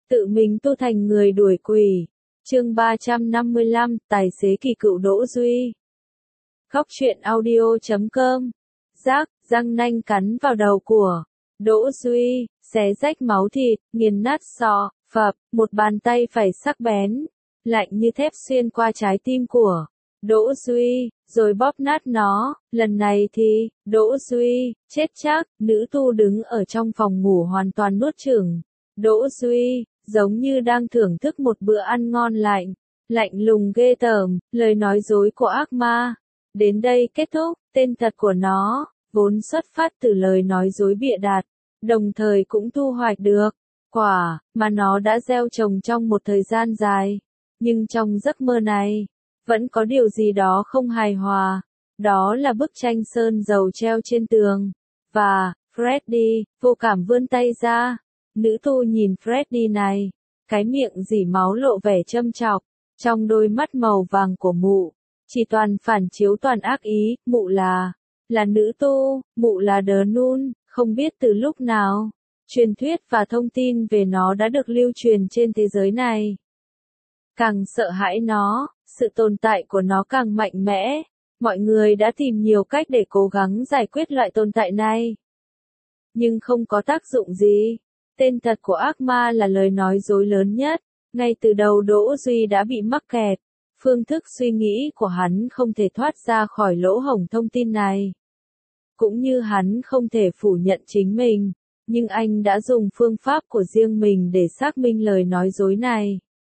tự mình tu thành người đuổi quỷ. Chương 355, tài xế kỳ cựu Đỗ Duy. Góc truyện audio.com. Răng nanh cắn vào đầu của Đỗ Duy, xé rách máu thịt, nghiền nát sọ, phập, một bàn tay phải sắc bén, lạnh như thép xuyên qua trái tim của Đỗ Duy, rồi bóp nát nó. Lần này thì, Đỗ Duy, chết chắc. Nữ tu đứng ở trong phòng ngủ hoàn toàn nuốt chửng Đỗ Duy, giống như đang thưởng thức một bữa ăn ngon lạnh lùng ghê tởm, lời nói dối của ác ma. Đến đây kết thúc. Tên thật của nó, vốn xuất phát từ lời nói dối bịa đặt, đồng thời cũng thu hoạch được quả mà nó đã gieo trồng trong một thời gian dài. Nhưng trong giấc mơ này, vẫn có điều gì đó không hài hòa. Đó là bức tranh sơn dầu treo trên tường. Và, Freddy, vô cảm vươn tay ra. Nữ tu nhìn Freddy này, cái miệng rỉ máu lộ vẻ châm chọc, trong đôi mắt màu vàng của mụ, chỉ toàn phản chiếu toàn ác ý. Mụ là nữ tu, mụ là đờ nun, không biết từ lúc nào, truyền thuyết và thông tin về nó đã được lưu truyền trên thế giới này. Càng sợ hãi nó, sự tồn tại của nó càng mạnh mẽ. Mọi người đã tìm nhiều cách để cố gắng giải quyết loại tồn tại này, nhưng không có tác dụng gì. Tên thật của ác ma là lời nói dối lớn nhất. Ngay từ đầu Đỗ Duy đã bị mắc kẹt. Phương thức suy nghĩ của hắn không thể thoát ra khỏi lỗ hổng thông tin này. Cũng như hắn không thể phủ nhận chính mình, nhưng anh đã dùng phương pháp của riêng mình để xác minh lời nói dối này.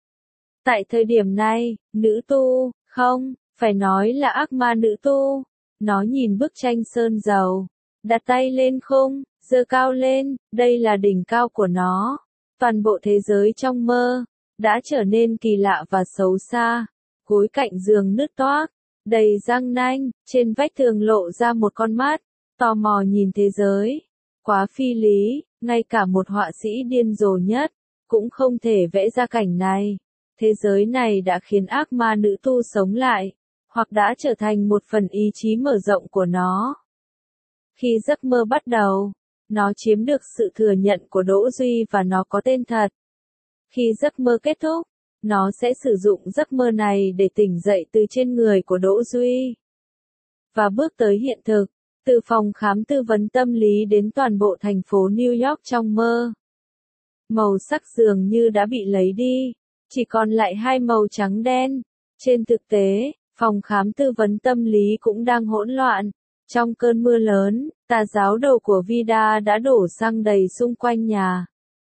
Tại thời điểm này, nữ tu, không, phải nói là ác ma nữ tu, nó nhìn bức tranh sơn dầu, đặt tay lên khung, giơ cao lên, đây là đỉnh cao của nó. Toàn bộ thế giới trong mơ đã trở nên kỳ lạ và xấu xa. Gối cạnh giường nứt toác, đầy răng nanh, trên vách tường lộ ra một con mắt, tò mò nhìn thế giới. Quá phi lý, ngay cả một họa sĩ điên rồ nhất cũng không thể vẽ ra cảnh này. Thế giới này đã khiến ác ma nữ tu sống lại, hoặc đã trở thành một phần ý chí mở rộng của nó. Khi giấc mơ bắt đầu, nó chiếm được sự thừa nhận của Đỗ Duy và nó có tên thật. Khi giấc mơ kết thúc, nó sẽ sử dụng giấc mơ này để tỉnh dậy từ trên người của Đỗ Duy và bước tới hiện thực. Từ phòng khám tư vấn tâm lý đến toàn bộ thành phố New York trong mơ, màu sắc dường như đã bị lấy đi, chỉ còn lại hai màu trắng đen. Trên thực tế, phòng khám tư vấn tâm lý cũng đang hỗn loạn. Trong cơn mưa lớn, tà giáo đầu của Vida đã đổ xăng đầy xung quanh nhà.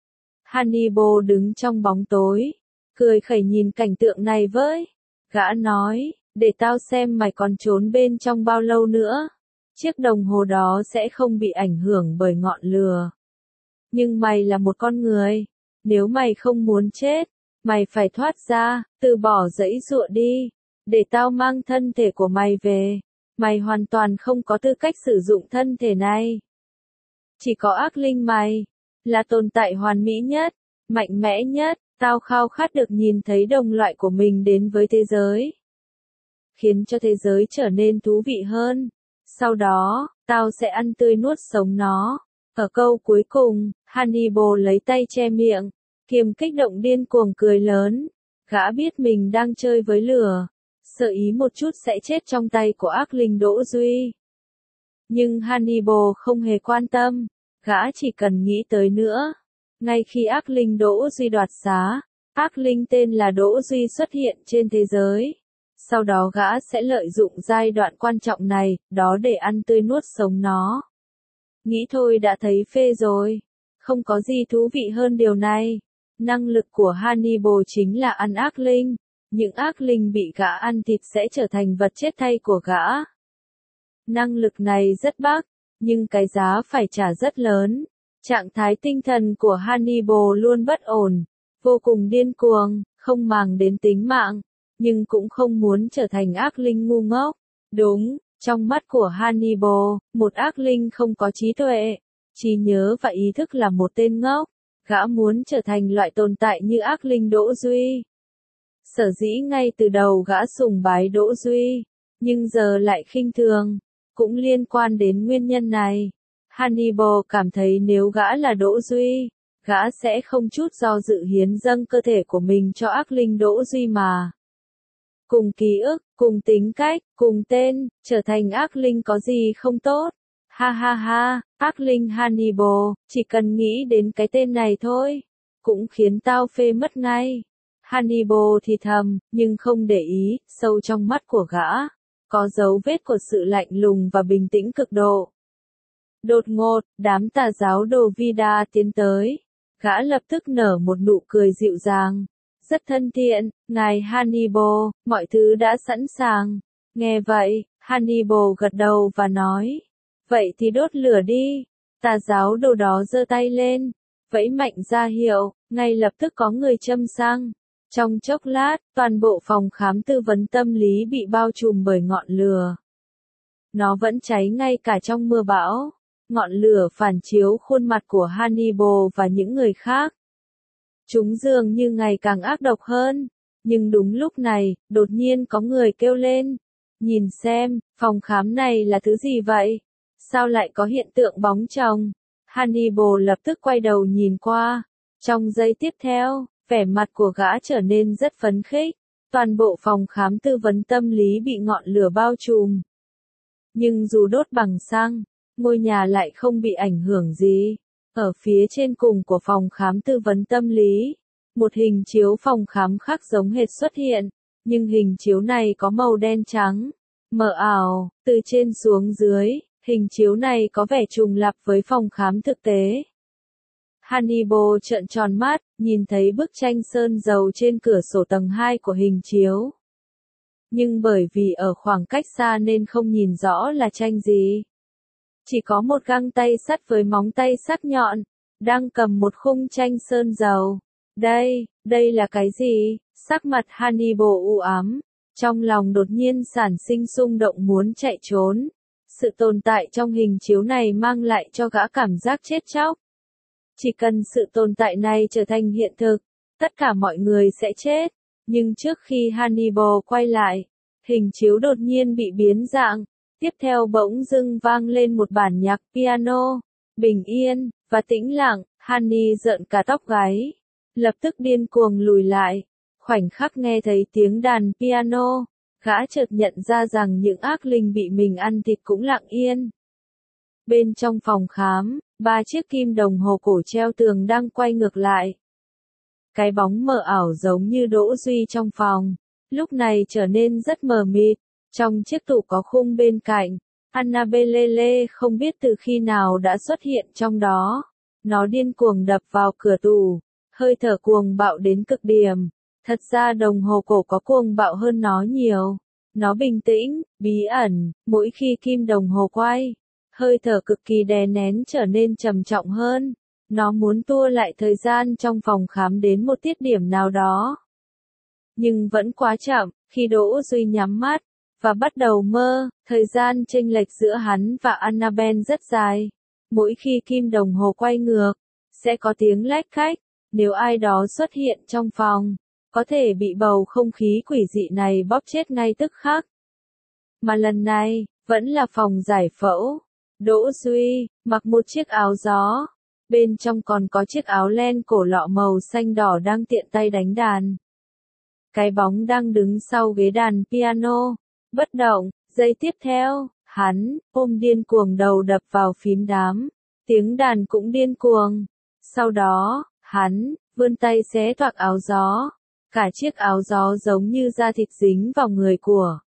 Hannibal đứng trong bóng tối, cười khẩy nhìn cảnh tượng này với. Gã nói, để tao xem mày còn trốn bên trong bao lâu nữa. Chiếc đồng hồ đó sẽ không bị ảnh hưởng bởi ngọn lửa. Nhưng mày là một con người. Nếu mày không muốn chết, mày phải thoát ra, từ bỏ giãy giụa đi. Để tao mang thân thể của mày về. Mày hoàn toàn không có tư cách sử dụng thân thể này. Chỉ có ác linh mày là tồn tại hoàn mỹ nhất, mạnh mẽ nhất. Tao khao khát được nhìn thấy đồng loại của mình đến với thế giới, khiến cho thế giới trở nên thú vị hơn. Sau đó, tao sẽ ăn tươi nuốt sống nó. Ở câu cuối cùng, Hannibal lấy tay che miệng, kiềm kích động điên cuồng cười lớn. Gã biết mình đang chơi với lửa, sợ ý một chút sẽ chết trong tay của ác linh Đỗ Duy. Nhưng Hannibal không hề quan tâm, gã chỉ cần nghĩ tới nữa. Ngay khi ác linh Đỗ Duy đoạt xá, ác linh tên là Đỗ Duy xuất hiện trên thế giới. Sau đó gã sẽ lợi dụng giai đoạn quan trọng này, đó để ăn tươi nuốt sống nó. Nghĩ thôi đã thấy phê rồi. Không có gì thú vị hơn điều này. Năng lực của Hannibal chính là ăn ác linh. Những ác linh bị gã ăn thịt sẽ trở thành vật chết thay của gã. Năng lực này rất bác, nhưng cái giá phải trả rất lớn. Trạng thái tinh thần của Hannibal luôn bất ổn, vô cùng điên cuồng, không màng đến tính mạng, nhưng cũng không muốn trở thành ác linh ngu ngốc. Đúng, trong mắt của Hannibal, một ác linh không có trí tuệ, trí nhớ và ý thức là một tên ngốc. Gã muốn trở thành loại tồn tại như ác linh Đỗ Duy. Sở dĩ ngay từ đầu gã sùng bái Đỗ Duy, nhưng giờ lại khinh thường, cũng liên quan đến nguyên nhân này. Hannibal cảm thấy nếu gã là Đỗ Duy, gã sẽ không chút do dự hiến dâng cơ thể của mình cho ác linh Đỗ Duy mà. Cùng ký ức, cùng tính cách, cùng tên, trở thành ác linh có gì không tốt. Ha ha ha, ác linh Hannibal, chỉ cần nghĩ đến cái tên này thôi, cũng khiến tao phê mất ngay. Hannibal thì thầm, nhưng không để ý, sâu trong mắt của gã, có dấu vết của sự lạnh lùng và bình tĩnh cực độ. Đột ngột, đám tà giáo đồ Vida tiến tới. Gã lập tức nở một nụ cười dịu dàng. Rất thân thiện, ngài Hannibal, mọi thứ đã sẵn sàng. Nghe vậy, Hannibal gật đầu và nói. Vậy thì đốt lửa đi. Tà giáo đồ đó giơ tay lên, vẫy mạnh ra hiệu, ngay lập tức có người châm xăng. Trong chốc lát, toàn bộ phòng khám tư vấn tâm lý bị bao trùm bởi ngọn lửa. Nó vẫn cháy ngay cả trong mưa bão. Ngọn lửa phản chiếu khuôn mặt của Hannibal và những người khác. Chúng dường như ngày càng ác độc hơn. Nhưng đúng lúc này, đột nhiên có người kêu lên. Nhìn xem, phòng khám này là thứ gì vậy? Sao lại có hiện tượng bóng chồng? Hannibal lập tức quay đầu nhìn qua. Trong giây tiếp theo, vẻ mặt của gã trở nên rất phấn khích. Toàn bộ phòng khám tư vấn tâm lý bị ngọn lửa bao trùm. Nhưng dù đốt bằng xăng, ngôi nhà lại không bị ảnh hưởng gì. Ở phía trên cùng của phòng khám tư vấn tâm lý, một hình chiếu phòng khám khác giống hệt xuất hiện, nhưng hình chiếu này có màu đen trắng, mờ ảo, từ trên xuống dưới, hình chiếu này có vẻ trùng lặp với phòng khám thực tế. Hannibal trợn tròn mắt, nhìn thấy bức tranh sơn dầu trên cửa sổ tầng 2 của hình chiếu. Nhưng bởi vì ở khoảng cách xa nên không nhìn rõ là tranh gì. Chỉ có một găng tay sắt với móng tay sắc nhọn, đang cầm một khung tranh sơn dầu. Đây là cái gì? Sắc mặt Hannibal u ám, trong lòng đột nhiên sản sinh xung động muốn chạy trốn. Sự tồn tại trong hình chiếu này mang lại cho gã cảm giác chết chóc. Chỉ cần sự tồn tại này trở thành hiện thực, tất cả mọi người sẽ chết. Nhưng trước khi Hannibal quay lại, hình chiếu đột nhiên bị biến dạng. Tiếp theo bỗng dưng vang lên một bản nhạc piano, bình yên, và tĩnh lặng, Hanni giận cả tóc gáy. Lập tức điên cuồng lùi lại. Khoảnh khắc nghe thấy tiếng đàn piano, gã chợt nhận ra rằng những ác linh bị mình ăn thịt cũng lặng yên. Bên trong phòng khám, 3 chiếc kim đồng hồ cổ treo tường đang quay ngược lại. Cái bóng mờ ảo giống như Đỗ Duy trong phòng, lúc này trở nên rất mờ mịt. Trong chiếc tủ có khung bên cạnh, Annabelle không biết từ khi nào đã xuất hiện trong đó. Nó điên cuồng đập vào cửa tủ, hơi thở cuồng bạo đến cực điểm. Thật ra đồng hồ cổ có cuồng bạo hơn nó nhiều. Nó bình tĩnh, bí ẩn, mỗi khi kim đồng hồ quay, hơi thở cực kỳ đè nén trở nên trầm trọng hơn. Nó muốn tua lại thời gian trong phòng khám đến một tiết điểm nào đó. Nhưng vẫn quá chậm, khi Đỗ Duy nhắm mắt và bắt đầu mơ, thời gian chênh lệch giữa hắn và Annabelle rất dài. Mỗi khi kim đồng hồ quay ngược, sẽ có tiếng lách cách. Nếu ai đó xuất hiện trong phòng, có thể bị bầu không khí quỷ dị này bóp chết ngay tức khắc. Mà lần này, vẫn là phòng giải phẫu. Đỗ Duy, mặc một chiếc áo gió. Bên trong còn có chiếc áo len cổ lọ màu xanh đỏ đang tiện tay đánh đàn. Cái bóng đang đứng sau ghế đàn piano, bất động. Giây tiếp theo, hắn ôm điên cuồng đầu đập vào phím đám. Tiếng đàn cũng điên cuồng. Sau đó, hắn vươn tay xé toạc áo gió. Cả chiếc áo gió giống như da thịt dính vào người của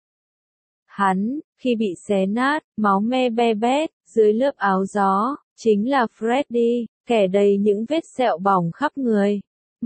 hắn. Khi bị xé nát, máu me be bét, dưới lớp áo gió, chính là Freddy, kẻ đầy những vết sẹo bỏng khắp người.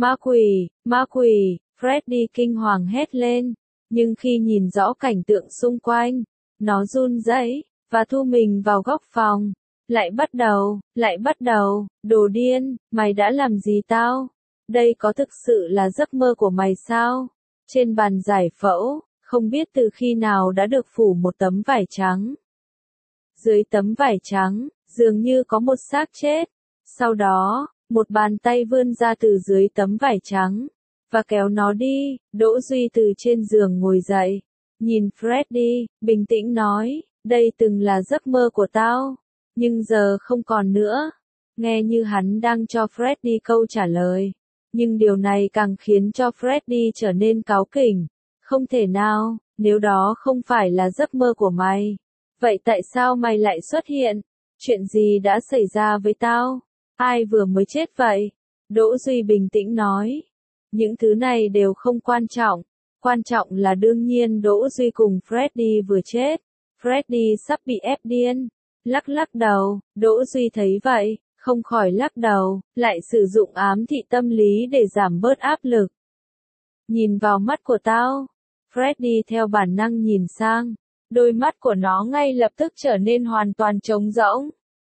Ma quỷ, Freddy kinh hoàng hét lên. Nhưng khi nhìn rõ cảnh tượng xung quanh, nó run rẩy và thu mình vào góc phòng. Lại bắt đầu, đồ điên, mày đã làm gì tao? Đây có thực sự là giấc mơ của mày sao? Trên bàn giải phẫu, không biết từ khi nào đã được phủ một tấm vải trắng. Dưới tấm vải trắng, dường như có một xác chết. Sau đó, một bàn tay vươn ra từ dưới tấm vải trắng, và kéo nó đi. Đỗ Duy từ trên giường ngồi dậy, nhìn Freddy, bình tĩnh nói, đây từng là giấc mơ của tao, nhưng giờ không còn nữa. nghe như hắn đang cho Freddy câu trả lời. Nhưng điều này càng khiến cho Freddy trở nên cáu kỉnh. Không thể nào, nếu đó không phải là giấc mơ của mày. Vậy tại sao mày lại xuất hiện? Chuyện gì đã xảy ra với tao? Ai vừa mới chết vậy? Đỗ Duy bình tĩnh nói. Những thứ này đều không quan trọng. Quan trọng là đương nhiên Đỗ Duy cùng Freddy vừa chết. Freddy sắp bị ép điên. Lắc lắc đầu, Đỗ Duy thấy vậy, không khỏi lắc đầu, lại sử dụng ám thị tâm lý để giảm bớt áp lực. Nhìn vào mắt của tao. Freddy theo bản năng nhìn sang. Đôi mắt của nó ngay lập tức trở nên hoàn toàn trống rỗng.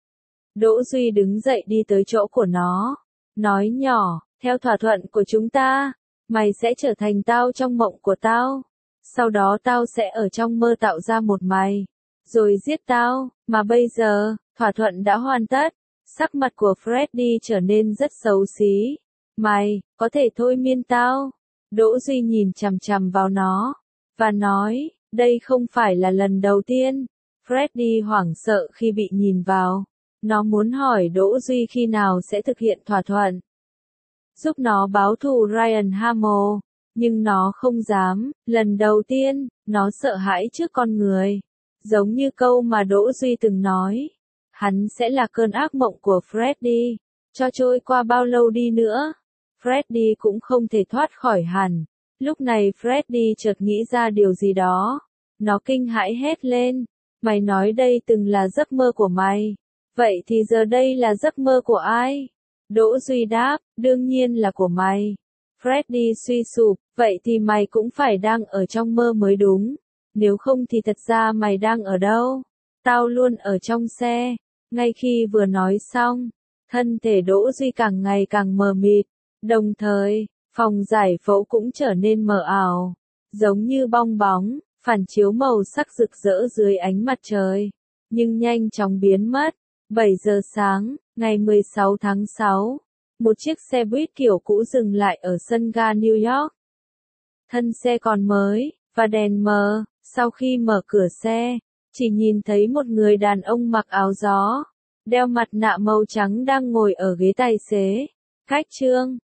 Đỗ Duy đứng dậy đi tới chỗ của nó. Nói nhỏ, theo thỏa thuận của chúng ta, mày sẽ trở thành tao trong mộng của tao. Sau đó tao sẽ ở trong mơ tạo ra một mày. Rồi giết tao, mà bây giờ, thỏa thuận đã hoàn tất. Sắc mặt của Freddy trở nên rất xấu xí. Mày, có thể thôi miên tao. Đỗ Duy nhìn chằm chằm vào nó. Và nói, đây không phải là lần đầu tiên. Freddy hoảng sợ khi bị nhìn vào. Nó muốn hỏi Đỗ Duy khi nào sẽ thực hiện thỏa thuận. Giúp nó báo thù Ryan Hamill. Nhưng nó không dám. Lần đầu tiên, nó sợ hãi trước con người. Giống như câu mà Đỗ Duy từng nói. Hắn sẽ là cơn ác mộng của Freddy. Cho trôi qua bao lâu đi nữa, Freddy cũng không thể thoát khỏi hẳn. Lúc này Freddy chợt nghĩ ra điều gì đó. Nó kinh hãi hét lên. Mày nói đây từng là giấc mơ của mày. Vậy thì giờ đây là giấc mơ của ai? Đỗ Duy đáp, đương nhiên là của mày. Freddy suy sụp, vậy thì mày cũng phải đang ở trong mơ mới đúng. Nếu không thì thật ra mày đang ở đâu? Tao luôn ở trong xe. Ngay khi vừa nói xong, thân thể Đỗ Duy càng ngày càng mờ mịt. Đồng thời, phòng giải phẫu cũng trở nên mờ ảo. Giống như bong bóng, phản chiếu màu sắc rực rỡ dưới ánh mặt trời. Nhưng nhanh chóng biến mất. 7 giờ sáng, ngày 16 tháng 6, một chiếc xe buýt kiểu cũ dừng lại ở sân ga New York. Thân xe còn mới, và đèn mờ, sau khi mở cửa xe, chỉ nhìn thấy một người đàn ông mặc áo gió, đeo mặt nạ màu trắng đang ngồi ở ghế tài xế. Khách trương,